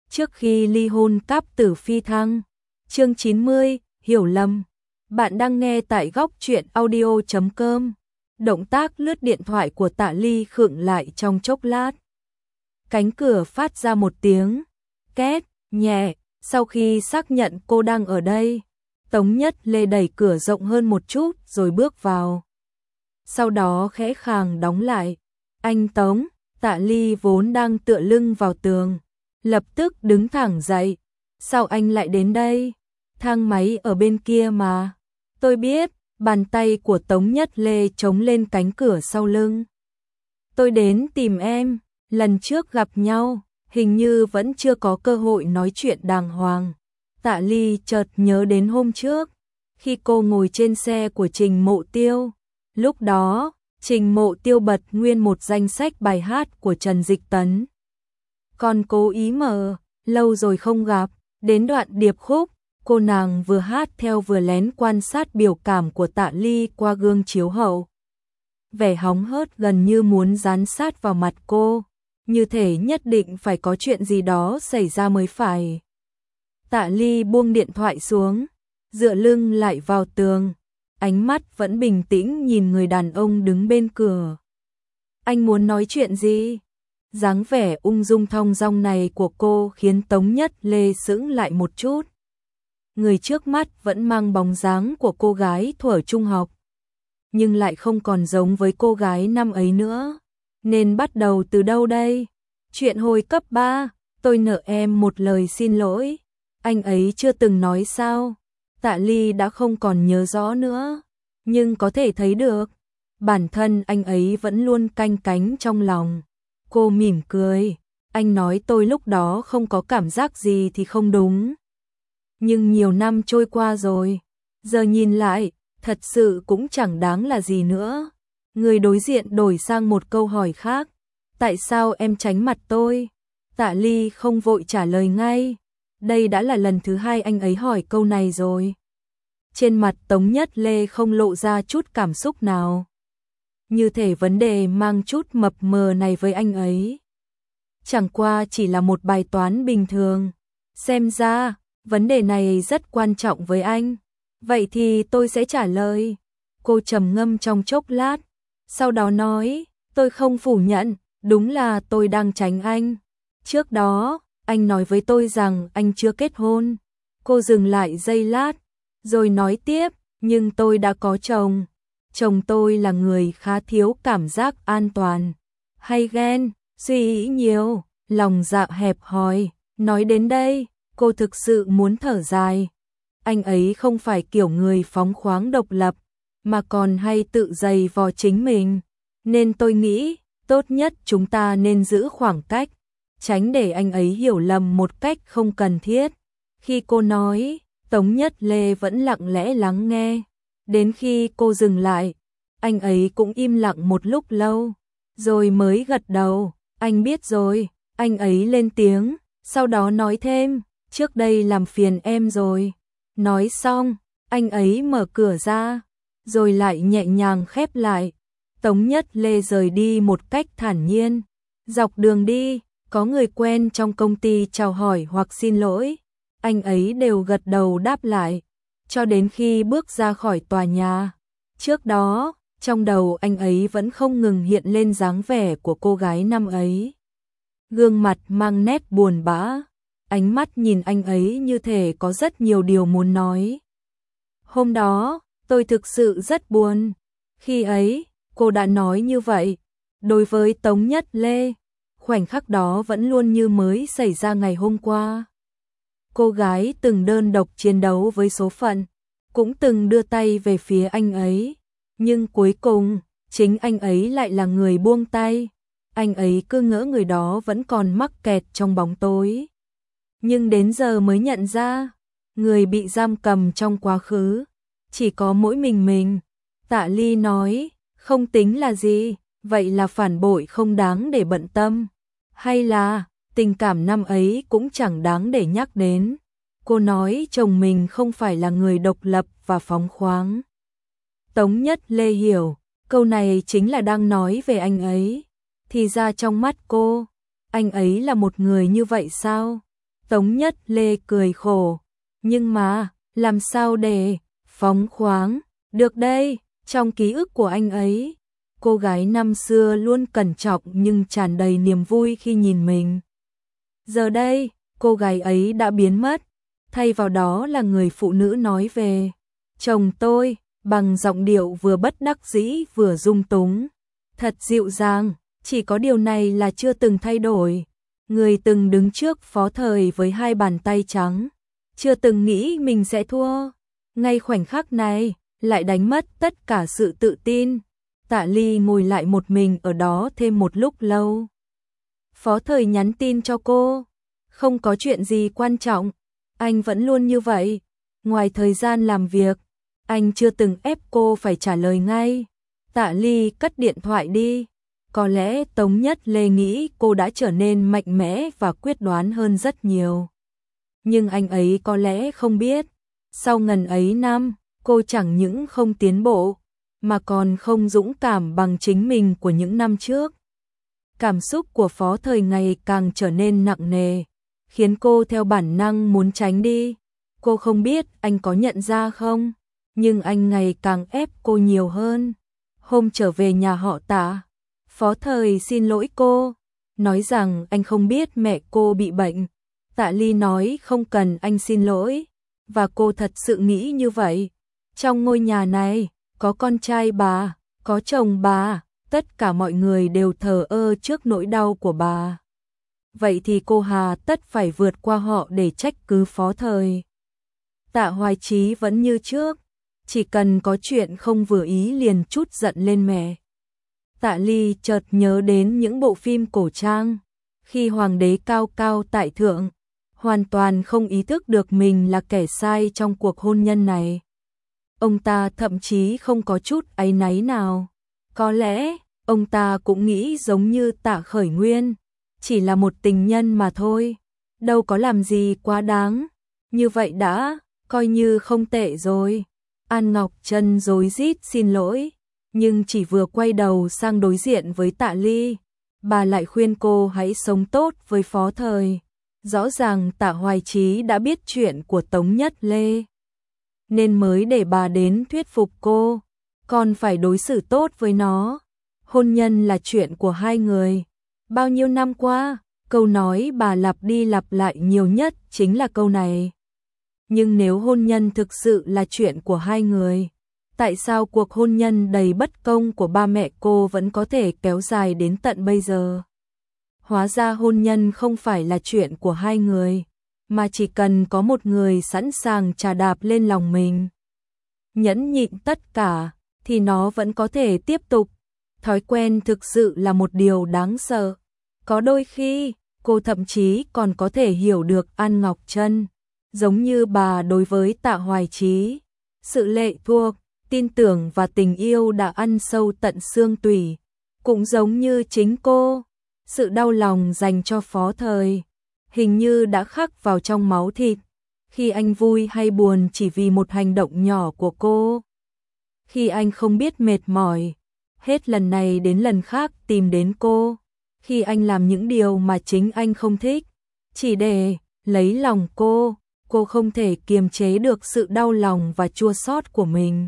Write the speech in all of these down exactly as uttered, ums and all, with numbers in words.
trước khi ly hôn cáp tử phi thăng. Chương chín mươi, hiểu lầm. Bạn đang nghe tại góc truyện audio chấm com. Động tác lướt điện thoại của Tạ Ly khựng lại trong chốc lát. Cánh cửa phát ra một tiếng két nhẹ, sau khi xác nhận cô đang ở đây, Tống Nhất Lê đẩy cửa rộng hơn một chút rồi bước vào. Sau đó khẽ khàng đóng lại. Anh Tống, Tạ Ly vốn đang tựa lưng vào tường, lập tức đứng thẳng dậy. Sao anh lại đến đây? Thang máy ở bên kia mà. Tôi biết. Bàn tay của Tống Nhất Lê chống lên cánh cửa sau lưng. Tôi đến tìm em, lần trước gặp nhau, hình như vẫn chưa có cơ hội nói chuyện đàng hoàng. Tạ Ly chợt nhớ đến hôm trước, khi cô ngồi trên xe của Trình Mộ Tiêu. Lúc đó, Trình Mộ Tiêu bật nguyên một danh sách bài hát của Trần Dịch Tấn. Còn cố ý mở, lâu rồi không gặp, đến đoạn điệp khúc. Cô nàng vừa hát theo vừa lén quan sát biểu cảm của Tạ Ly qua gương chiếu hậu. Vẻ hóng hớt gần như muốn dán sát vào mặt cô, như thể nhất định phải có chuyện gì đó xảy ra mới phải. Tạ Ly buông điện thoại xuống, dựa lưng lại vào tường, ánh mắt vẫn bình tĩnh nhìn người đàn ông đứng bên cửa. Anh muốn nói chuyện gì? Dáng vẻ ung dung thong dong này của cô khiến Tống Nhất Lê sững lại một chút. Người trước mắt vẫn mang bóng dáng của cô gái thuở trung học, nhưng lại không còn giống với cô gái năm ấy nữa. Nên bắt đầu từ đâu đây? Chuyện hồi cấp ba, tôi nợ em một lời xin lỗi. Anh ấy chưa từng nói sao? Tạ Ly đã không còn nhớ rõ nữa, nhưng có thể thấy được, bản thân anh ấy vẫn luôn canh cánh trong lòng. Cô mỉm cười, anh nói tôi lúc đó không có cảm giác gì thì không đúng. Nhưng nhiều năm trôi qua rồi, giờ nhìn lại, thật sự cũng chẳng đáng là gì nữa. Người đối diện đổi sang một câu hỏi khác. Tại sao em tránh mặt tôi? Tạ Ly không vội trả lời ngay. Đây đã là lần thứ hai anh ấy hỏi câu này rồi. Trên mặt Tống Nhất Lê không lộ ra chút cảm xúc nào. Như thể vấn đề mang chút mập mờ này với anh ấy chẳng qua chỉ là một bài toán bình thường. Xem ra vấn đề này rất quan trọng với anh. Vậy thì tôi sẽ trả lời. Cô trầm ngâm trong chốc lát, sau đó nói, tôi không phủ nhận, đúng là tôi đang tránh anh. Trước đó, anh nói với tôi rằng anh chưa kết hôn. Cô dừng lại giây lát, rồi nói tiếp, nhưng tôi đã có chồng. Chồng tôi là người khá thiếu cảm giác an toàn, hay ghen, suy nghĩ nhiều, lòng dạ hẹp hòi. Nói đến đây, cô thực sự muốn thở dài. Anh ấy không phải kiểu người phóng khoáng độc lập, mà còn hay tự giày vò chính mình. Nên tôi nghĩ, tốt nhất chúng ta nên giữ khoảng cách, tránh để anh ấy hiểu lầm một cách không cần thiết. Khi cô nói, Tống Nhất Lê vẫn lặng lẽ lắng nghe. Đến khi cô dừng lại, anh ấy cũng im lặng một lúc lâu, rồi mới gật đầu. Anh biết rồi. Anh ấy lên tiếng, sau đó nói thêm, trước đây làm phiền em rồi. Nói xong, anh ấy mở cửa ra, rồi lại nhẹ nhàng khép lại. Tống Nhất Lê rời đi một cách thản nhiên. Dọc đường đi, có người quen trong công ty chào hỏi hoặc xin lỗi, anh ấy đều gật đầu đáp lại, cho đến khi bước ra khỏi tòa nhà. Trước đó, trong đầu anh ấy vẫn không ngừng hiện lên dáng vẻ của cô gái năm ấy. Gương mặt mang nét buồn bã, ánh mắt nhìn anh ấy như thể có rất nhiều điều muốn nói. Hôm đó, tôi thực sự rất buồn. Khi ấy, cô đã nói như vậy. Đối với Tống Nhất Lê, khoảnh khắc đó vẫn luôn như mới xảy ra ngày hôm qua. Cô gái từng đơn độc chiến đấu với số phận, cũng từng đưa tay về phía anh ấy. Nhưng cuối cùng, chính anh ấy lại là người buông tay. Anh ấy cứ ngỡ người đó vẫn còn mắc kẹt trong bóng tối. Nhưng đến giờ mới nhận ra, người bị giam cầm trong quá khứ chỉ có mỗi mình mình. Tạ Ly nói, không tính là gì, vậy là phản bội không đáng để bận tâm. Hay là, tình cảm năm ấy cũng chẳng đáng để nhắc đến. Cô nói chồng mình không phải là người độc lập và phóng khoáng. Tống Nhất Lê hiểu, câu này chính là đang nói về anh ấy. Thì ra trong mắt cô, anh ấy là một người như vậy sao? Tống Nhất Lê cười khổ, nhưng mà, làm sao để phóng khoáng được đây, trong ký ức của anh ấy, cô gái năm xưa luôn cẩn trọng nhưng tràn đầy niềm vui khi nhìn mình. Giờ đây, cô gái ấy đã biến mất, thay vào đó là người phụ nữ nói về chồng tôi, bằng giọng điệu vừa bất đắc dĩ vừa dung túng. Thật dịu dàng, chỉ có điều này là chưa từng thay đổi. Người từng đứng trước Phó Thời với hai bàn tay trắng, chưa từng nghĩ mình sẽ thua. Ngay khoảnh khắc này, lại đánh mất tất cả sự tự tin. Tạ Ly ngồi lại một mình ở đó thêm một lúc lâu. Phó Thời nhắn tin cho cô, không có chuyện gì quan trọng, anh vẫn luôn như vậy. Ngoài thời gian làm việc, anh chưa từng ép cô phải trả lời ngay. Tạ Ly cất điện thoại đi. Có lẽ Tống Nhất Lê nghĩ cô đã trở nên mạnh mẽ và quyết đoán hơn rất nhiều. Nhưng anh ấy có lẽ không biết, sau ngần ấy năm, cô chẳng những không tiến bộ, mà còn không dũng cảm bằng chính mình của những năm trước. Cảm xúc của Phó Thời ngày càng trở nên nặng nề, khiến cô theo bản năng muốn tránh đi. Cô không biết anh có nhận ra không, nhưng anh ngày càng ép cô nhiều hơn. Hôm trở về nhà họ Tạ, Phó Thời xin lỗi cô, nói rằng anh không biết mẹ cô bị bệnh. Tạ Ly nói không cần anh xin lỗi, và cô thật sự nghĩ như vậy. Trong ngôi nhà này, có con trai bà, có chồng bà, tất cả mọi người đều thờ ơ trước nỗi đau của bà. Vậy thì cô hà tất phải vượt qua họ để trách cứ Phó Thời. Tạ Hoài Chí vẫn như trước, chỉ cần có chuyện không vừa ý liền trút giận lên mẹ. Tạ Ly chợt nhớ đến những bộ phim cổ trang, khi hoàng đế cao cao tại thượng, hoàn toàn không ý thức được mình là kẻ sai trong cuộc hôn nhân này. Ông ta thậm chí không có chút áy náy nào. Có lẽ, ông ta cũng nghĩ giống như Tạ Khởi Nguyên, chỉ là một tình nhân mà thôi, đâu có làm gì quá đáng. Như vậy đã, coi như không tệ rồi. An Ngọc Trân rối rít xin lỗi, nhưng chỉ vừa quay đầu sang đối diện với Tạ Ly, bà lại khuyên cô hãy sống tốt với Phó Thời. Rõ ràng Tạ Hoài Chí đã biết chuyện của Tống Nhất Lê, nên mới để bà đến thuyết phục cô, còn phải đối xử tốt với nó. Hôn nhân là chuyện của hai người. Bao nhiêu năm qua, câu nói bà lặp đi lặp lại nhiều nhất chính là câu này. Nhưng nếu hôn nhân thực sự là chuyện của hai người, tại sao cuộc hôn nhân đầy bất công của ba mẹ cô vẫn có thể kéo dài đến tận bây giờ? Hóa ra hôn nhân không phải là chuyện của hai người, mà chỉ cần có một người sẵn sàng chà đạp lên lòng mình, nhẫn nhịn tất cả, thì nó vẫn có thể tiếp tục. Thói quen thực sự là một điều đáng sợ. Có đôi khi, cô thậm chí còn có thể hiểu được An Ngọc Trân, giống như bà đối với Tạ Hoài Chí. Sự lệ thuộc, tin tưởng và tình yêu đã ăn sâu tận xương tủy. Cũng giống như chính cô, sự đau lòng dành cho Phó Thời, hình như đã khắc vào trong máu thịt. Khi anh vui hay buồn chỉ vì một hành động nhỏ của cô. Khi anh không biết mệt mỏi, hết lần này đến lần khác tìm đến cô. Khi anh làm những điều mà chính anh không thích, chỉ để lấy lòng cô, cô không thể kiềm chế được sự đau lòng và chua xót của mình.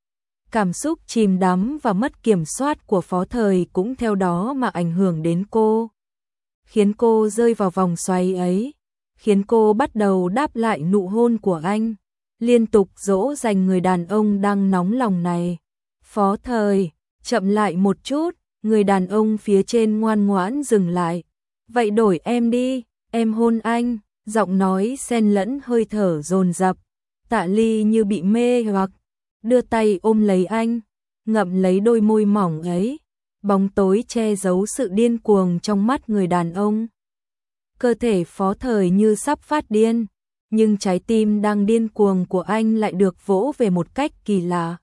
Cảm xúc chìm đắm và mất kiểm soát của Phó Thời cũng theo đó mà ảnh hưởng đến cô, khiến cô rơi vào vòng xoáy ấy, khiến cô bắt đầu đáp lại nụ hôn của anh, liên tục dỗ dành người đàn ông đang nóng lòng này. Phó Thời, chậm lại một chút. Người đàn ông phía trên ngoan ngoãn dừng lại. Vậy đổi em đi, em hôn anh. Giọng nói xen lẫn hơi thở dồn dập. Tạ Ly như bị mê hoặc, đưa tay ôm lấy anh, ngậm lấy đôi môi mỏng ấy. Bóng tối che giấu sự điên cuồng trong mắt người đàn ông. Cơ thể Phó Thời như sắp phát điên, nhưng trái tim đang điên cuồng của anh lại được vỗ về một cách kỳ lạ.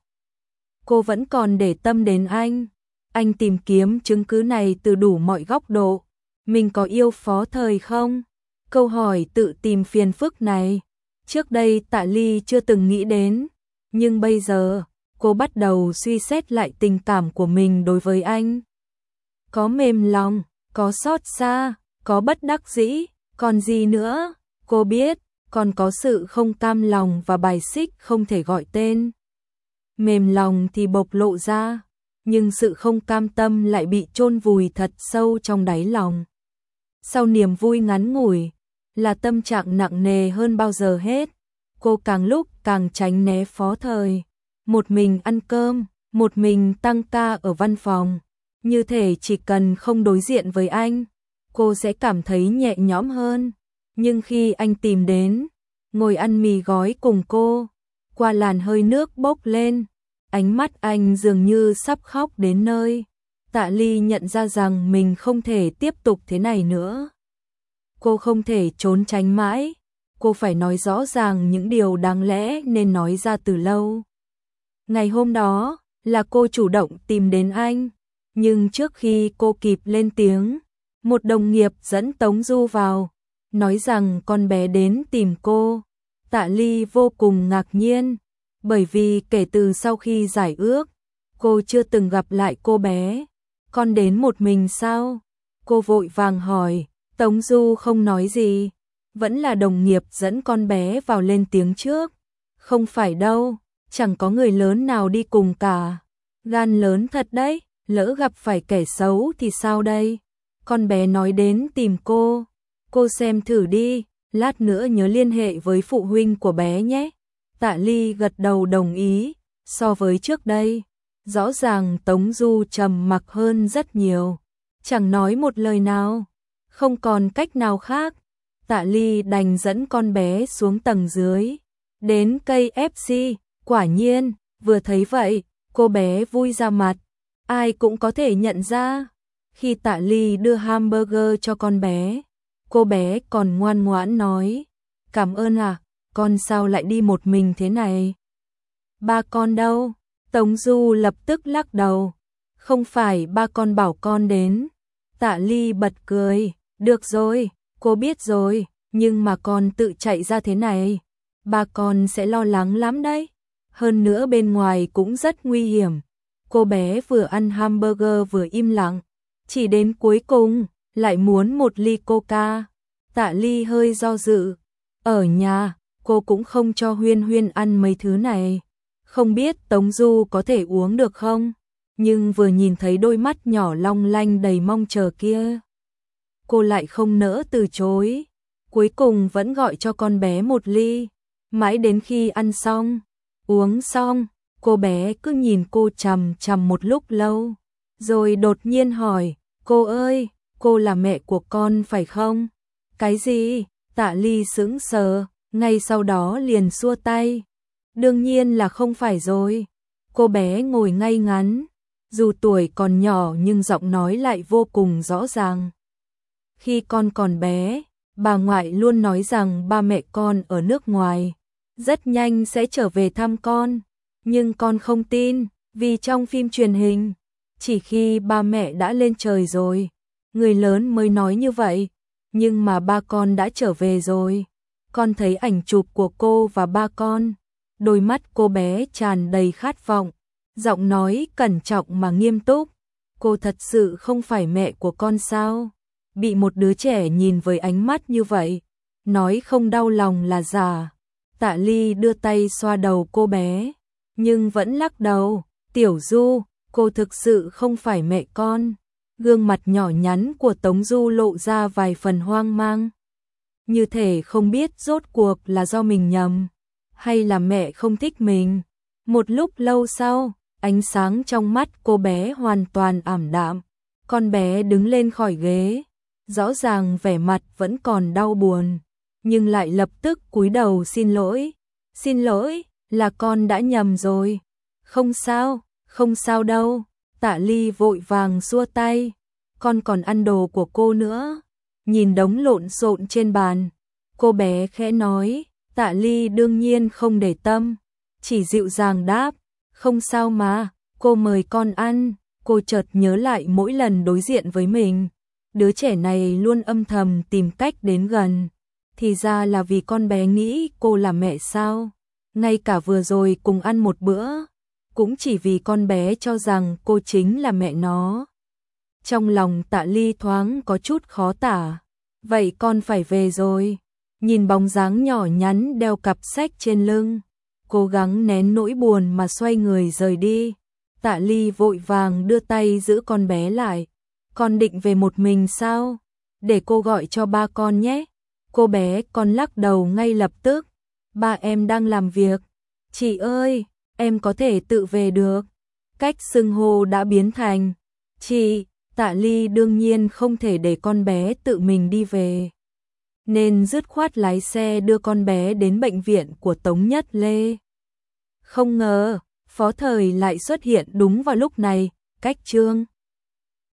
Cô vẫn còn để tâm đến anh. Anh tìm kiếm chứng cứ này từ đủ mọi góc độ. Mình có yêu Phó Thời không? Câu hỏi tự tìm phiền phức này, trước đây Tạ Ly chưa từng nghĩ đến. Nhưng bây giờ, cô bắt đầu suy xét lại tình cảm của mình đối với anh. Có mềm lòng, có xót xa, có bất đắc dĩ, còn gì nữa? Cô biết, còn có sự không cam lòng và bài xích không thể gọi tên. Mềm lòng thì bộc lộ ra, nhưng sự không cam tâm lại bị chôn vùi thật sâu trong đáy lòng. Sau niềm vui ngắn ngủi, là tâm trạng nặng nề hơn bao giờ hết. Cô càng lúc càng tránh né Phó Thời. Một mình ăn cơm, một mình tăng ca ở văn phòng. Như thể chỉ cần không đối diện với anh, cô sẽ cảm thấy nhẹ nhõm hơn. Nhưng khi anh tìm đến, ngồi ăn mì gói cùng cô, qua làn hơi nước bốc lên, ánh mắt anh dường như sắp khóc đến nơi. Tạ Ly nhận ra rằng mình không thể tiếp tục thế này nữa. Cô không thể trốn tránh mãi, cô phải nói rõ ràng những điều đáng lẽ nên nói ra từ lâu. Ngày hôm đó, là cô chủ động tìm đến anh, nhưng trước khi cô kịp lên tiếng, một đồng nghiệp dẫn Tống Du vào, nói rằng con bé đến tìm cô. Tạ Ly vô cùng ngạc nhiên, bởi vì kể từ sau khi giải ước, cô chưa từng gặp lại cô bé. Con đến một mình sao? Cô vội vàng hỏi. Tống Du không nói gì, vẫn là đồng nghiệp dẫn con bé vào lên tiếng trước. Không phải đâu, chẳng có người lớn nào đi cùng cả. Gan lớn thật đấy, lỡ gặp phải kẻ xấu thì sao đây? Con bé nói đến tìm cô, cô xem thử đi, lát nữa nhớ liên hệ với phụ huynh của bé nhé. Tạ Ly gật đầu đồng ý, so với trước đây, rõ ràng Tống Du trầm mặc hơn rất nhiều, chẳng nói một lời nào. Không còn cách nào khác, Tạ Ly đành dẫn con bé xuống tầng dưới, đến cây ép xê, quả nhiên, vừa thấy vậy, cô bé vui ra mặt, ai cũng có thể nhận ra. Khi Tạ Ly đưa hamburger cho con bé, cô bé còn ngoan ngoãn nói, cảm ơn à, con sao lại đi một mình thế này? Ba con đâu? Tống Du lập tức lắc đầu, không phải ba con bảo con đến. Tạ Ly bật cười, được rồi, cô biết rồi, nhưng mà con tự chạy ra thế này, ba con sẽ lo lắng lắm đấy. Hơn nữa bên ngoài cũng rất nguy hiểm. Cô bé vừa ăn hamburger vừa im lặng, chỉ đến cuối cùng, lại muốn một ly coca. Tạ Ly hơi do dự, ở nhà, cô cũng không cho Huyên Huyên ăn mấy thứ này. Không biết Tống Du có thể uống được không? Nhưng vừa nhìn thấy đôi mắt nhỏ long lanh đầy mong chờ kia, cô lại không nỡ từ chối. Cuối cùng vẫn gọi cho con bé một ly. Mãi đến khi ăn xong, uống xong, cô bé cứ nhìn cô chằm chằm một lúc lâu, rồi đột nhiên hỏi, cô ơi, cô là mẹ của con phải không? Cái gì? Tạ Ly sững sờ, ngay sau đó liền xua tay. Đương nhiên là không phải rồi. Cô bé ngồi ngay ngắn, dù tuổi còn nhỏ nhưng giọng nói lại vô cùng rõ ràng. Khi con còn bé, bà ngoại luôn nói rằng ba mẹ con ở nước ngoài, rất nhanh sẽ trở về thăm con. Nhưng con không tin, vì trong phim truyền hình, chỉ khi ba mẹ đã lên trời rồi, người lớn mới nói như vậy. Nhưng mà ba con đã trở về rồi. Con thấy ảnh chụp của cô và ba con. Đôi mắt cô bé tràn đầy khát vọng, giọng nói cẩn trọng mà nghiêm túc. Cô thật sự không phải mẹ của con sao? Bị một đứa trẻ nhìn với ánh mắt như vậy, nói không đau lòng là giả. Tạ Ly đưa tay xoa đầu cô bé, nhưng vẫn lắc đầu. Tiểu Du, cô thực sự không phải mẹ con. Gương mặt nhỏ nhắn của Tống Du lộ ra vài phần hoang mang, như thể không biết rốt cuộc là do mình nhầm, hay là mẹ không thích mình. Một lúc lâu sau, ánh sáng trong mắt cô bé hoàn toàn ảm đạm. Con bé đứng lên khỏi ghế, rõ ràng vẻ mặt vẫn còn đau buồn, nhưng lại lập tức cúi đầu xin lỗi. Xin lỗi, là con đã nhầm rồi. Không sao, không sao đâu. Tạ Ly vội vàng xua tay. Con còn ăn đồ của cô nữa. Nhìn đống lộn xộn trên bàn, cô bé khẽ nói. Tạ Ly đương nhiên không để tâm, chỉ dịu dàng đáp, không sao mà, cô mời con ăn. Cô chợt nhớ lại mỗi lần đối diện với mình, đứa trẻ này luôn âm thầm tìm cách đến gần. Thì ra là vì con bé nghĩ cô là mẹ sao? Ngay cả vừa rồi cùng ăn một bữa, cũng chỉ vì con bé cho rằng cô chính là mẹ nó. Trong lòng Tạ Ly thoáng có chút khó tả. Vậy con phải về rồi. Nhìn bóng dáng nhỏ nhắn đeo cặp sách trên lưng, cố gắng nén nỗi buồn mà xoay người rời đi. Tạ Ly vội vàng đưa tay giữ con bé lại. Con định về một mình sao? Để cô gọi cho ba con nhé. Cô bé con lắc đầu ngay lập tức. Ba em đang làm việc. Chị ơi, em có thể tự về được. Cách xưng hô đã biến thành chị. Tạ Ly đương nhiên không thể để con bé tự mình đi về, nên dứt khoát lái xe đưa con bé đến bệnh viện của Tống Nhất Lê. Không ngờ, Phó Thời lại xuất hiện đúng vào lúc này. Cách chương